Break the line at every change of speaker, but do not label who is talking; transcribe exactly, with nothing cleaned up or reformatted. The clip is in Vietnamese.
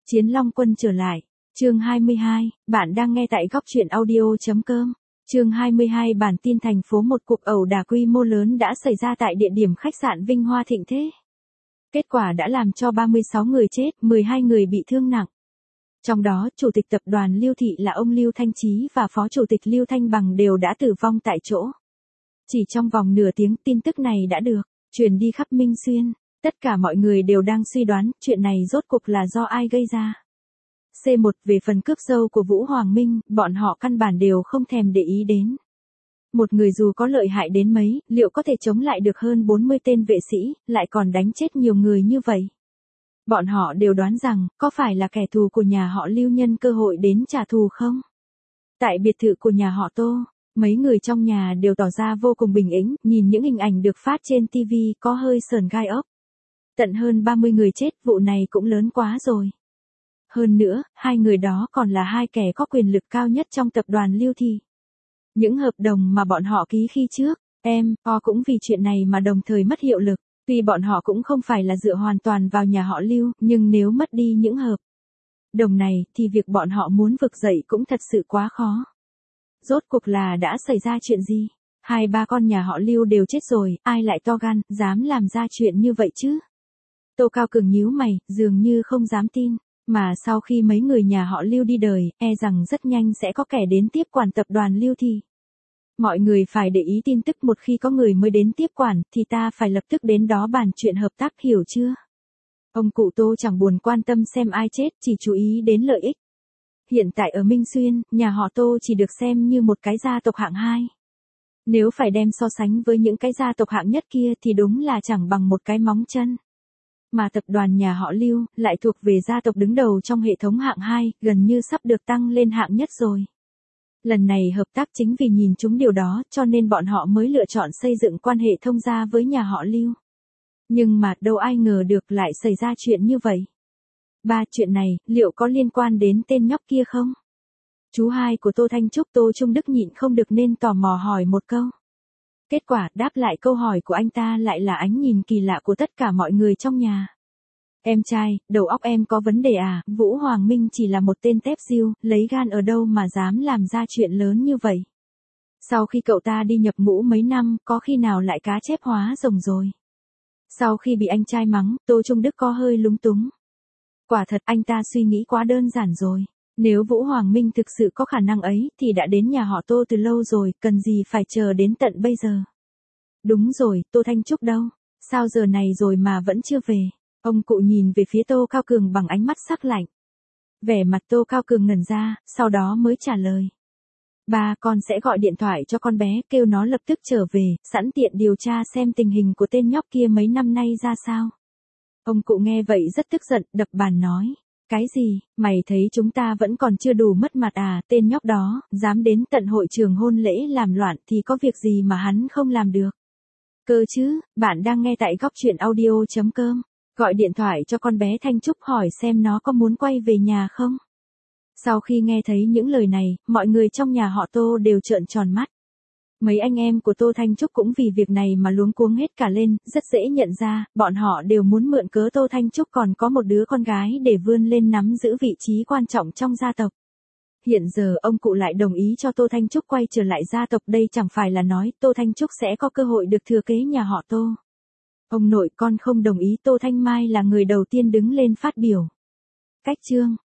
Chiến Long Quân trở lại. Chương hai mươi hai, bạn đang nghe tại góc truyện audio.com. Chương hai mươi hai, bản tin thành phố một cuộc ẩu đả quy mô lớn đã xảy ra tại địa điểm khách sạn Vinh Hoa Thịnh Thế. Kết quả đã làm cho ba mươi sáu người chết, mười hai người bị thương nặng. Trong đó, Chủ tịch tập đoàn Lưu Thị là ông Lưu Thanh Chí và Phó Chủ tịch Lưu Thanh Bằng đều đã tử vong tại chỗ. Chỉ trong vòng nửa tiếng, tin tức này đã được truyền đi khắp Minh Xuyên. Tất cả mọi người đều đang suy đoán chuyện này rốt cuộc là do ai gây ra. C một Về phần cướp dâu của Vũ Hoàng Minh, bọn họ căn bản đều không thèm để ý đến. Một người dù có lợi hại đến mấy, liệu có thể chống lại được hơn bốn mươi tên vệ sĩ, lại còn đánh chết nhiều người như vậy? Bọn họ đều đoán rằng, có phải là kẻ thù của nhà họ Lưu nhân cơ hội đến trả thù không? Tại biệt thự của nhà họ Tô, mấy người trong nhà đều tỏ ra vô cùng bình tĩnh, nhìn những hình ảnh được phát trên ti vi có hơi sởn gai ốc. Tận hơn ba mươi người chết, vụ này cũng lớn quá rồi. Hơn nữa, hai người đó còn là hai kẻ có quyền lực cao nhất trong tập đoàn Lưu Thị. Những hợp đồng mà bọn họ ký khi trước, em, o cũng vì chuyện này mà đồng thời mất hiệu lực. Tuy bọn họ cũng không phải là dựa hoàn toàn vào nhà họ Lưu, nhưng nếu mất đi những hợp đồng này, thì việc bọn họ muốn vực dậy cũng thật sự quá khó. Rốt cuộc là đã xảy ra chuyện gì? Hai ba con nhà họ Lưu đều chết rồi, ai lại to gan, dám làm ra chuyện như vậy chứ? Tô Cao Cường nhíu mày, dường như không dám tin. Mà sau khi mấy người nhà họ Lưu đi đời, e rằng rất nhanh sẽ có kẻ đến tiếp quản tập đoàn Lưu Thị. Mọi người phải để ý tin tức, một khi có người mới đến tiếp quản, thì ta phải lập tức đến đó bàn chuyện hợp tác, hiểu chưa? Ông cụ Tô chẳng buồn quan tâm xem ai chết, chỉ chú ý đến lợi ích. Hiện tại ở Minh Xuyên, nhà họ Tô chỉ được xem như một cái gia tộc hạng hai. Nếu phải đem so sánh với những cái gia tộc hạng nhất kia thì đúng là chẳng bằng một cái móng chân. Mà tập đoàn nhà họ Lưu lại thuộc về gia tộc đứng đầu trong hệ thống hạng hai, gần như sắp được tăng lên hạng nhất rồi. Lần này hợp tác chính vì nhìn chúng điều đó, cho nên bọn họ mới lựa chọn xây dựng quan hệ thông gia với nhà họ Lưu. Nhưng mà đâu ai ngờ được lại xảy ra chuyện như vậy. Ba, chuyện này, liệu có liên quan đến tên nhóc kia không? Chú hai của Tô Thanh Trúc, Tô Trung Đức nhịn không được nên tò mò hỏi một câu. Kết quả, đáp lại câu hỏi của anh ta lại là ánh nhìn kỳ lạ của tất cả mọi người trong nhà. Em trai, đầu óc em có vấn đề à? Vũ Hoàng Minh chỉ là một tên tép diêu, lấy gan ở đâu mà dám làm ra chuyện lớn như vậy? Sau khi cậu ta đi nhập ngũ mấy năm, có khi nào lại cá chép hóa rồng rồi? Sau khi bị anh trai mắng, Tô Trung Đức có hơi lúng túng. Quả thật anh ta suy nghĩ quá đơn giản rồi. Nếu Vũ Hoàng Minh thực sự có khả năng ấy, thì đã đến nhà họ Tô từ lâu rồi, cần gì phải chờ đến tận bây giờ. Đúng rồi, Tô Thanh Trúc đâu? Sao giờ này rồi mà vẫn chưa về? Ông cụ nhìn về phía Tô Cao Cường bằng ánh mắt sắc lạnh. Vẻ mặt Tô Cao Cường ngẩn ra, sau đó mới trả lời. Ba, con sẽ gọi điện thoại cho con bé, kêu nó lập tức trở về, sẵn tiện điều tra xem tình hình của tên nhóc kia mấy năm nay ra sao. Ông cụ nghe vậy rất tức giận, đập bàn nói. Cái gì, mày thấy chúng ta vẫn còn chưa đủ mất mặt à? Tên nhóc đó, dám đến tận hội trường hôn lễ làm loạn thì có việc gì mà hắn không làm được? Cơ chứ, bạn đang nghe tại góc truyện audio.com. Gọi điện thoại cho con bé Thanh Trúc hỏi xem nó có muốn quay về nhà không? Sau khi nghe thấy những lời này, mọi người trong nhà họ Tô đều trợn tròn mắt. Mấy anh em của Tô Thanh Trúc cũng vì việc này mà luống cuống hết cả lên, rất dễ nhận ra, bọn họ đều muốn mượn cớ Tô Thanh Trúc còn có một đứa con gái để vươn lên nắm giữ vị trí quan trọng trong gia tộc. Hiện giờ ông cụ lại đồng ý cho Tô Thanh Trúc quay trở lại gia tộc, đây chẳng phải là nói Tô Thanh Trúc sẽ có cơ hội được thừa kế nhà họ Tô. Ông nội, con không đồng ý. Tô Thanh Mai là người đầu tiên đứng lên phát biểu. Cách chương.